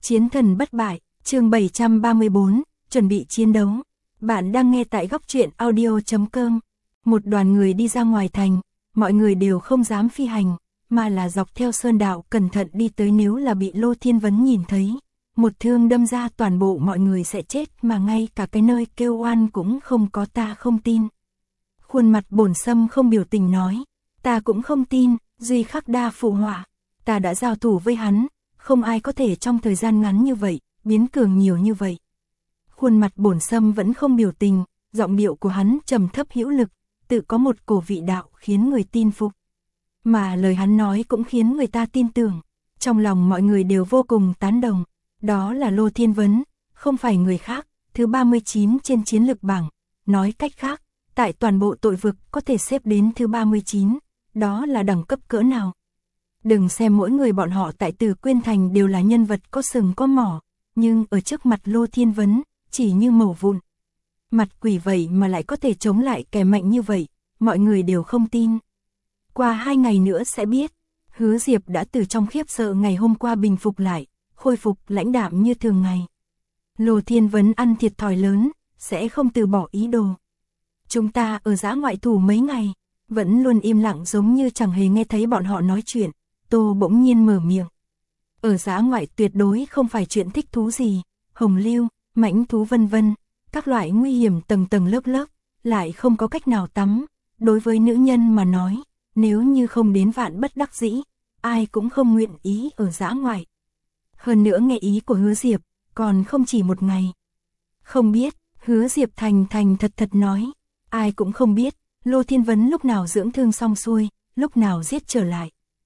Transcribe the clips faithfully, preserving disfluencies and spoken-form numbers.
Chiến thần bất bại, chương bảy trăm ba mươi bốn, chuẩn bị chiến đấu. Bạn đang nghe tại góc truyện audio chấm com. Một đoàn người đi ra ngoài thành, mọi người đều không dám phi hành, mà là dọc theo sơn đạo cẩn thận đi tới, nếu là bị Lô Thiên Vấn nhìn thấy, một thương đâm ra toàn bộ mọi người sẽ chết, mà ngay cả cái nơi kêu oan cũng không có. Ta không tin. Khuôn mặt Bổn Sâm không biểu tình nói, ta cũng không tin. Duy Khắc Đa phụ họa, ta đã giao thủ với hắn, không ai có thể trong thời gian ngắn như vậy biến cường nhiều như vậy. Khuôn mặt Bổn Sâm vẫn không biểu tình, giọng điệu của hắn trầm thấp hữu lực, tự có một cổ vị đạo khiến người tin phục. Mà lời hắn nói cũng khiến người ta tin tưởng, trong lòng mọi người đều vô cùng tán đồng. Đó là Lô Thiên Vấn, không phải người khác, thứ ba mươi chín trên chiến lực bảng. Nói cách khác, tại toàn bộ tội vực có thể xếp đến thứ ba mươi chín, đó là đẳng cấp cỡ nào. Đừng xem mỗi người bọn họ tại Tử Quyên Thành đều là nhân vật có sừng có mỏ, nhưng ở trước mặt Lô Thiên Vấn, chỉ như mẩu vụn. Mặt quỷ vậy mà lại có thể chống lại kẻ mạnh như vậy, mọi người đều không tin. Qua hai ngày nữa sẽ biết. Hứa Diệp đã từ trong khiếp sợ ngày hôm qua bình phục lại, khôi phục lãnh đạm như thường ngày. Lô Thiên Vấn ăn thiệt thòi lớn, sẽ không từ bỏ ý đồ. Chúng ta ở dã ngoại thủ mấy ngày, vẫn luôn im lặng giống như chẳng hề nghe thấy bọn họ nói chuyện. Tô bỗng nhiên mở miệng. Ở dã ngoại tuyệt đối không phải chuyện thích thú gì, hồng lưu, mãnh thú vân vân, các loại nguy hiểm tầng tầng lớp lớp, lại không có cách nào tắm. Đối với nữ nhân mà nói, nếu như không đến vạn bất đắc dĩ, ai cũng không nguyện ý ở dã ngoại. Hơn nữa nghe ý của Hứa Diệp, còn không chỉ một ngày. Không biết, Hứa Diệp thành thành thật thật nói, ai cũng không biết, Lô Thiên Vấn lúc nào dưỡng thương xong xuôi, lúc nào giết trở lại.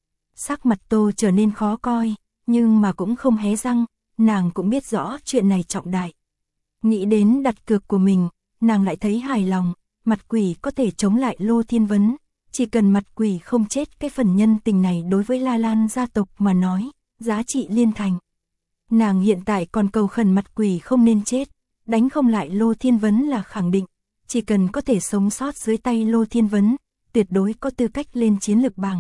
Sắc mặt Tô trở nên khó coi, nhưng mà cũng không hé răng, nàng cũng biết rõ chuyện này trọng đại. Nghĩ đến đặt cược của mình, nàng lại thấy hài lòng, mặt quỷ có thể chống lại Lô Thiên Vấn, chỉ cần mặt quỷ không chết, cái phần nhân tình này đối với La Lan gia tộc mà nói, giá trị liên thành. Nàng hiện tại còn cầu khẩn mặt quỷ không nên chết, đánh không lại Lô Thiên Vấn là khẳng định, chỉ cần có thể sống sót dưới tay Lô Thiên Vấn, tuyệt đối có tư cách lên chiến lược bảng.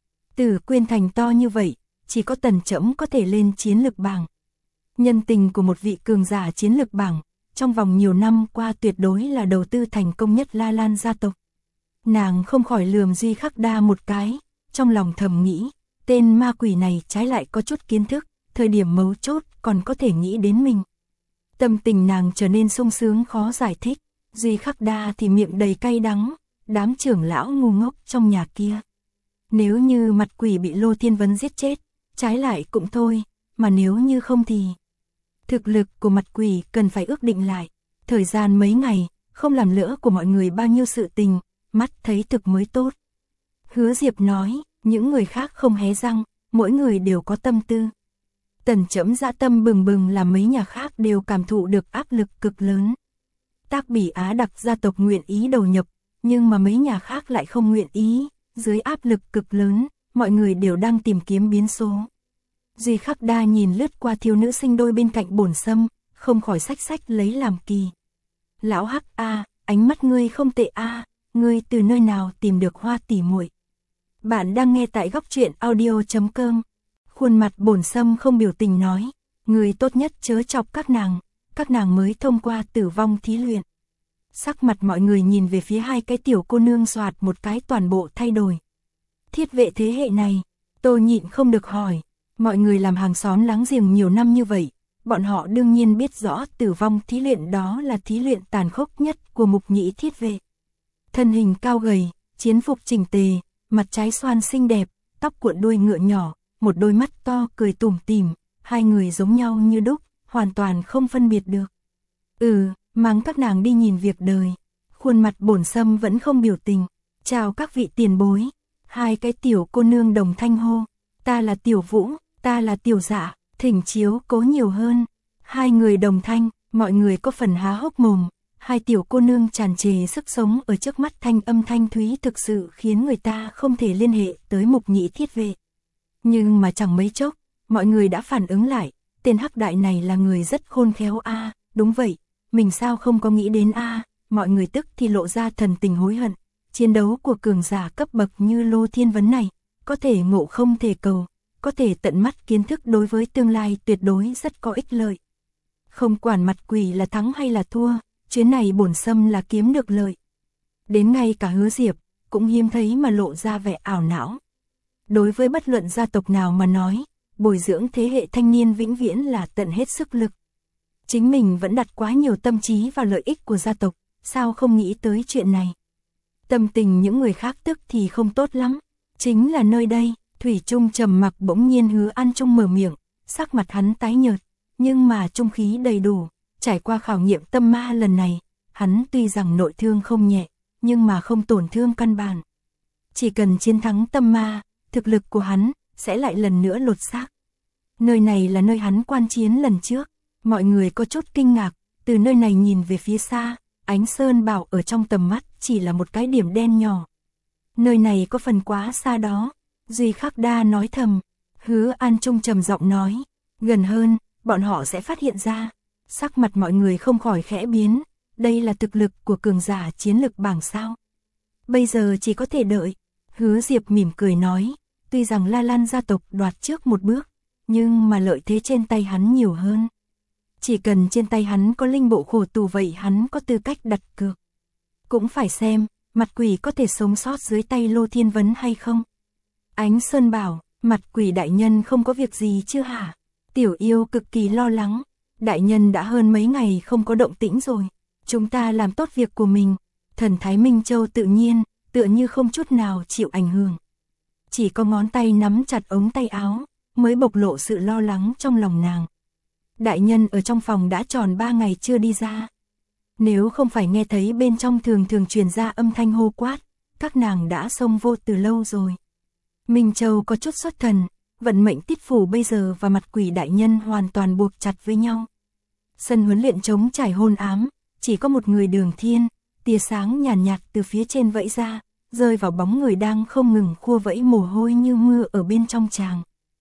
Tử Quyên Thành to như vậy, chỉ có Tần Trẫm có thể lên chiến lược bảng. Nhân tình của một vị cường giả chiến lược bảng, trong vòng nhiều năm qua tuyệt đối là đầu tư thành công nhất La Lan gia tộc. Nàng không khỏi lườm Duy Khắc Đa một cái, trong lòng thầm nghĩ, tên ma quỷ này trái lại có chút kiến thức, thời điểm mấu chốt còn có thể nghĩ đến mình. Tâm tình nàng trở nên sung sướng khó giải thích, Duy Khắc Đa thì miệng đầy cay đắng, đám trưởng lão ngu ngốc trong nhà kia. Nếu như mặt quỷ bị Lô Thiên Vấn giết chết, trái lại cũng thôi, mà nếu như không thì... Thực lực của mặt quỷ cần phải ước định lại, thời gian mấy ngày, không làm lỡ của mọi người bao nhiêu sự tình, mắt thấy thực mới tốt. Hứa Diệp nói, những người khác không hé răng, mỗi người đều có tâm tư. Tần Trẫm dã tâm bừng bừng làm mấy nhà khác đều cảm thụ được áp lực cực lớn. Tác Bỉ Á Đặc gia tộc nguyện ý đầu nhập, nhưng mà mấy nhà khác lại không nguyện ý. Dưới áp lực cực lớn, mọi người đều đang tìm kiếm biến số. Duy Khắc Đa nhìn lướt qua thiếu nữ sinh đôi bên cạnh Bổn Sâm, không khỏi xách xách lấy làm kỳ. Lão Hắc a, ánh mắt ngươi không tệ a, ngươi từ nơi nào tìm được Hoa tỷ muội? Bạn đang nghe tại góc truyện audio chấm com. Khuôn mặt Bổn Sâm không biểu tình nói, ngươi tốt nhất chớ chọc các nàng, các nàng mới thông qua tử vong thí luyện. Sắc mặt mọi người nhìn về phía hai cái tiểu cô nương soạt một cái toàn bộ thay đổi. Thiết vệ thế hệ này, Tô nhịn không được hỏi, mọi người làm hàng xóm láng giềng nhiều năm như vậy, bọn họ đương nhiên biết rõ tử vong thí luyện đó là thí luyện tàn khốc nhất của mục nhĩ thiết vệ. Thân hình cao gầy, chiến phục chỉnh tề, mặt trái xoan xinh đẹp, tóc cuộn đuôi ngựa nhỏ, một đôi mắt to cười tủm tỉm, hai người giống nhau như đúc, hoàn toàn không phân biệt được. Ừ, mang các nàng đi nhìn việc đời. Khuôn mặt Bổn Sâm vẫn không biểu tình. Chào các vị tiền bối. Hai cái tiểu cô nương đồng thanh hô. Ta là Tiểu Vũ, ta là Tiểu Dạ, thỉnh chiếu cố nhiều hơn. Hai người đồng thanh, mọi người có phần há hốc mồm. Hai tiểu cô nương tràn trề sức sống ở trước mắt, thanh âm thanh thúy thực sự khiến người ta không thể liên hệ tới mục nhĩ thiết vệ. Nhưng mà chẳng mấy chốc, mọi người đã phản ứng lại. Tên hắc đại này là người rất khôn khéo a. À, đúng vậy. Mình sao không có nghĩ đến a, à, mọi người tức thì lộ ra thần tình hối hận. Chiến đấu của cường giả cấp bậc như Lô Thiên Vấn này, có thể ngộ không thể cầu, có thể tận mắt kiến thức đối với tương lai tuyệt đối rất có ích lợi. Không quản mặt quỷ là thắng hay là thua, chuyến này bổn sâm là kiếm được lợi. Đến ngay cả Hứa Diệp, cũng hiếm thấy mà lộ ra vẻ ảo não. Đối với bất luận gia tộc nào mà nói, bồi dưỡng thế hệ thanh niên vĩnh viễn là tận hết sức lực. Chính mình vẫn đặt quá nhiều tâm trí vào lợi ích của gia tộc, sao không nghĩ tới chuyện này. Tâm tình những người khác tức thì không tốt lắm. Chính là nơi đây, Thủy Trung trầm mặc bỗng nhiên Hứa An Trung mở miệng, sắc mặt hắn tái nhợt, nhưng mà trung khí đầy đủ, trải qua khảo nghiệm tâm ma lần này, hắn tuy rằng nội thương không nhẹ, nhưng mà không tổn thương căn bản. Chỉ cần chiến thắng tâm ma, thực lực của hắn sẽ lại lần nữa lột xác. Nơi này là nơi hắn quan chiến lần trước, mọi người có chút kinh ngạc, từ nơi này nhìn về phía xa, Ánh Sơn Bảo ở trong tầm mắt chỉ là một cái điểm đen nhỏ. Nơi này có phần quá xa đó, Duy Khắc Đa nói thầm. Hứa An Trung trầm giọng nói, gần hơn, bọn họ sẽ phát hiện ra. Sắc mặt mọi người không khỏi khẽ biến, đây là thực lực của cường giả chiến lực bảng sao. Bây giờ chỉ có thể đợi. Hứa Diệp mỉm cười nói, tuy rằng La Lan gia tộc đoạt trước một bước, nhưng mà lợi thế trên tay hắn nhiều hơn. Chỉ cần trên tay hắn có linh bộ khổ tù vậy hắn có tư cách đặt cược. Cũng phải xem, mặt quỷ có thể sống sót dưới tay Lô Thiên Vấn hay không. Ánh Sơn bảo, mặt quỷ đại nhân không có việc gì chưa hả? Tiểu Yêu cực kỳ lo lắng, đại nhân đã hơn mấy ngày không có động tĩnh rồi. Chúng ta làm tốt việc của mình, thần Thái Minh Châu tự nhiên, tựa như không chút nào chịu ảnh hưởng. Chỉ có ngón tay nắm chặt ống tay áo, mới bộc lộ sự lo lắng trong lòng nàng. Đại nhân ở trong phòng đã tròn ba ngày chưa đi ra. Nếu không phải nghe thấy bên trong thường thường truyền ra âm thanh hô quát, các nàng đã xông vô từ lâu rồi. Minh Châu có chút xuất thần, vận mệnh tiết phủ bây giờ và mặt quỷ đại nhân hoàn toàn buộc chặt với nhau. Sân huấn luyện trống trải hôn ám, chỉ có một người Đường Thiên, tia sáng nhàn nhạt, nhạt từ phía trên vẫy ra, rơi vào bóng người đang không ngừng khua vẫy mồ hôi như mưa ở bên trong tràng.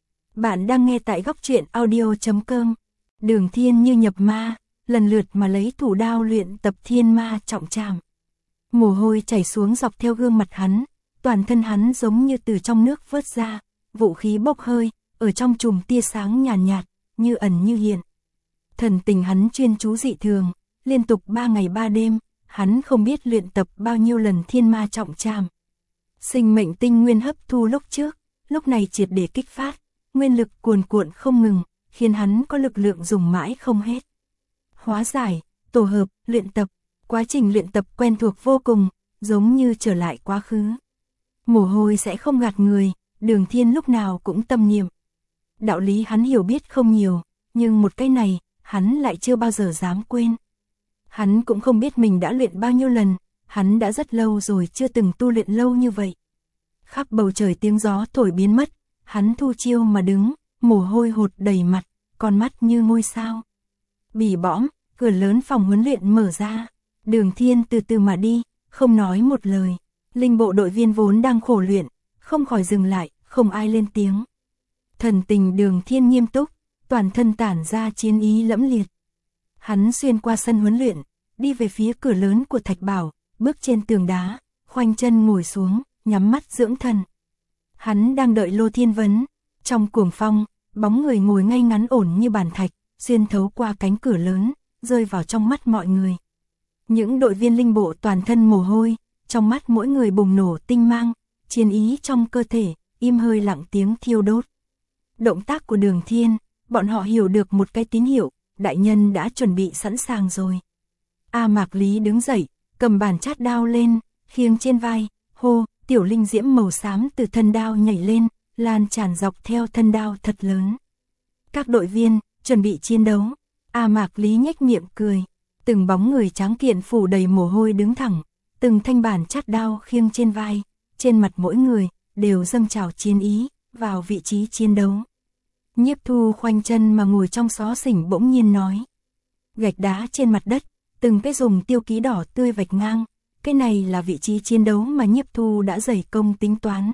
Bạn đang nghe tại góc truyện audio chấm com. Đường Thiên như nhập ma, lần lượt mà lấy thủ đao luyện tập thiên ma trọng trảm. Mồ hôi chảy xuống dọc theo gương mặt hắn, toàn thân hắn giống như từ trong nước vớt ra, vũ khí bốc hơi, ở trong chùm tia sáng nhàn nhạt, nhạt, như ẩn như hiện. Thần tình hắn chuyên chú dị thường, liên tục ba ngày ba đêm, hắn không biết luyện tập bao nhiêu lần thiên ma trọng trảm. Sinh mệnh tinh nguyên hấp thu lúc trước, lúc này triệt để kích phát, nguyên lực cuồn cuộn không ngừng, khiến hắn có lực lượng dùng mãi không hết. Hóa giải, tổ hợp, luyện tập, quá trình luyện tập quen thuộc vô cùng, giống như trở lại quá khứ. Mồ hôi sẽ không gạt người, Đường Thiên lúc nào cũng tâm niệm. Đạo lý hắn hiểu biết không nhiều, nhưng một cái này, hắn lại chưa bao giờ dám quên. Hắn cũng không biết mình đã luyện bao nhiêu lần, hắn đã rất lâu rồi chưa từng tu luyện lâu như vậy. Khắp bầu trời tiếng gió thổi biến mất, hắn thu chiêu mà đứng, mồ hôi hột đầy mặt, con mắt như ngôi sao. Bỉ bõm, cửa lớn phòng huấn luyện mở ra, Đường Thiên từ từ mà đi, không nói một lời. Linh bộ đội viên vốn đang khổ luyện, không khỏi dừng lại, không ai lên tiếng. Thần tình Đường Thiên nghiêm túc, toàn thân tản ra chiến ý lẫm liệt. Hắn xuyên qua sân huấn luyện, đi về phía cửa lớn của Thạch Bảo, bước trên tường đá, khoanh chân ngồi xuống, nhắm mắt dưỡng thần. Hắn đang đợi Lô Thiên Vấn, trong cuồng phong, bóng người ngồi ngay ngắn ổn như bàn thạch, xuyên thấu qua cánh cửa lớn, rơi vào trong mắt mọi người. Những đội viên linh bộ toàn thân mồ hôi, trong mắt mỗi người bùng nổ tinh mang, chiến ý trong cơ thể, im hơi lặng tiếng thiêu đốt. Động tác của Đường Thiên, bọn họ hiểu được một cái tín hiệu, đại nhân đã chuẩn bị sẵn sàng rồi. A Mạc Lý đứng dậy, cầm bàn chát đao lên, khiêng trên vai, hô, tiểu linh diễm màu xám từ thân đao nhảy lên, lan tràn dọc theo thân đao thật lớn. Các đội viên, chuẩn bị chiến đấu. A Mạc Lý nhếch miệng cười, từng bóng người tráng kiện phủ đầy mồ hôi đứng thẳng, từng thanh bản chát đao khiêng trên vai, trên mặt mỗi người, đều dâng trào chiến ý, vào vị trí chiến đấu. Nhiếp Thu khoanh chân mà ngồi trong xó xỉnh bỗng nhiên nói. Gạch đá trên mặt đất, từng cái dùng tiêu ký đỏ tươi vạch ngang, cái này là vị trí chiến đấu mà Nhiếp Thu đã dày công tính toán.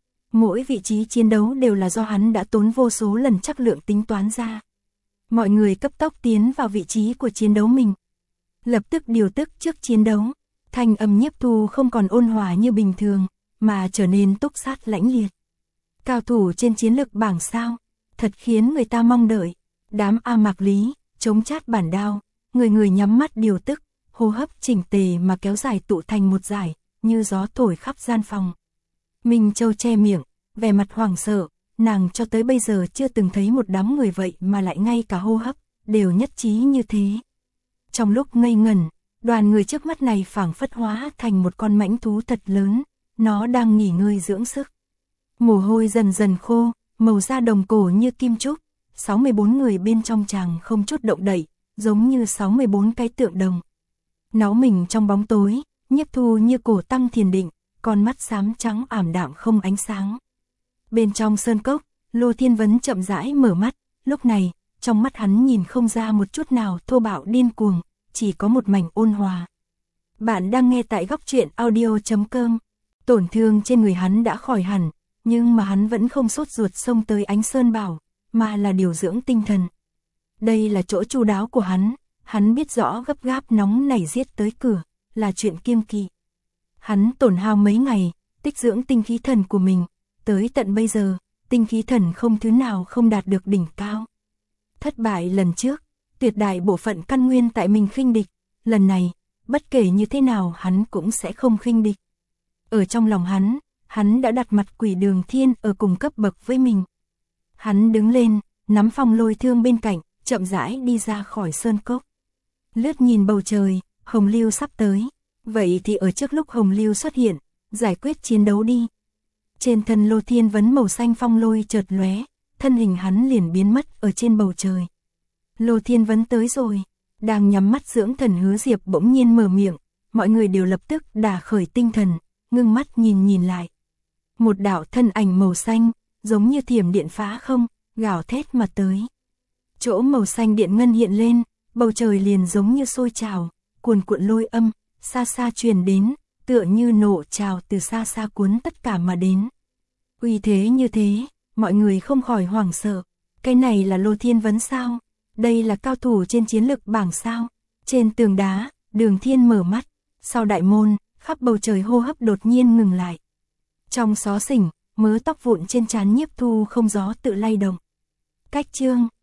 Mỗi vị trí chiến đấu đều là do hắn đã tốn vô số lần chắc lượng tính toán ra. Mọi người cấp tốc tiến vào vị trí của chiến đấu mình. Lập tức điều tức trước chiến đấu, thanh âm Nhiếp Thu không còn ôn hòa như bình thường, mà trở nên túc sát lãnh liệt. Cao thủ trên chiến lược bảng sao, thật khiến người ta mong đợi. Đám A Mạc Lý, chống chát bản đao, người người nhắm mắt điều tức, hô hấp chỉnh tề mà kéo dài tụ thành một dải, như gió thổi khắp gian phòng. Minh Châu che miệng, vẻ mặt hoảng sợ, nàng cho tới bây giờ chưa từng thấy một đám người vậy mà lại ngay cả hô hấp, đều nhất trí như thế. Trong lúc ngây ngẩn, đoàn người trước mắt này phảng phất hóa thành một con mãnh thú thật lớn, nó đang nghỉ ngơi dưỡng sức. Mồ hôi dần dần khô, màu da đồng cổ như kim trúc, sáu mươi bốn người bên trong chàng không chút động đậy, giống như sáu mươi bốn cái tượng đồng. Náu mình trong bóng tối, Nhiếp Thu như cổ tăng thiền định, con mắt xám trắng ảm đạm không ánh sáng. Bên trong sơn cốc, Lô Thiên Vấn chậm rãi mở mắt, lúc này, trong mắt hắn nhìn không ra một chút nào thô bạo điên cuồng, chỉ có một mảnh ôn hòa. Bạn đang nghe tại góc truyện audio chấm com. Tổn thương trên người hắn đã khỏi hẳn, nhưng mà hắn vẫn không sốt ruột xông tới Ánh Sơn Bảo, mà là điều dưỡng tinh thần. Đây là chỗ chu đáo của hắn, hắn biết rõ gấp gáp nóng nảy giết tới cửa, là chuyện kiêng kỵ. Hắn tổn hao mấy ngày, tích dưỡng tinh khí thần của mình, tới tận bây giờ, tinh khí thần không thứ nào không đạt được đỉnh cao. Thất bại lần trước, tuyệt đại bộ phận căn nguyên tại mình khinh địch, lần này, bất kể như thế nào hắn cũng sẽ không khinh địch. Ở trong lòng hắn, hắn đã đặt mặt Quỷ Đường Thiên ở cùng cấp bậc với mình. Hắn đứng lên, nắm phong lôi thương bên cạnh, chậm rãi đi ra khỏi sơn cốc. Lướt nhìn bầu trời, Hồng Lưu sắp tới. Vậy thì ở trước lúc Hồng Lưu xuất hiện, giải quyết chiến đấu đi. Trên thân Lô Thiên Vấn màu xanh phong lôi chợt lóe, thân hình hắn liền biến mất ở trên bầu trời. Lô Thiên Vấn tới rồi, đang nhắm mắt dưỡng thần Hứa Diệp bỗng nhiên mở miệng, mọi người đều lập tức đả khởi tinh thần, ngưng mắt nhìn nhìn lại. Một đạo thân ảnh màu xanh, giống như thiểm điện phá không, gào thét mà tới. Chỗ màu xanh điện ngân hiện lên, bầu trời liền giống như sôi trào, cuồn cuộn lôi âm, xa xa truyền đến, tựa như nổ trào từ xa xa cuốn tất cả mà đến. Uy thế như thế, mọi người không khỏi hoảng sợ. Cái này là Lô Thiên Vấn sao? Đây là cao thủ trên chiến lực bảng sao? Trên tường đá, Đường Thiên mở mắt, sau đại môn, khắp bầu trời hô hấp đột nhiên ngừng lại. Trong xó xỉnh, mớ tóc vụn trên trán Nhiếp Thu không gió tự lay động. Cách chương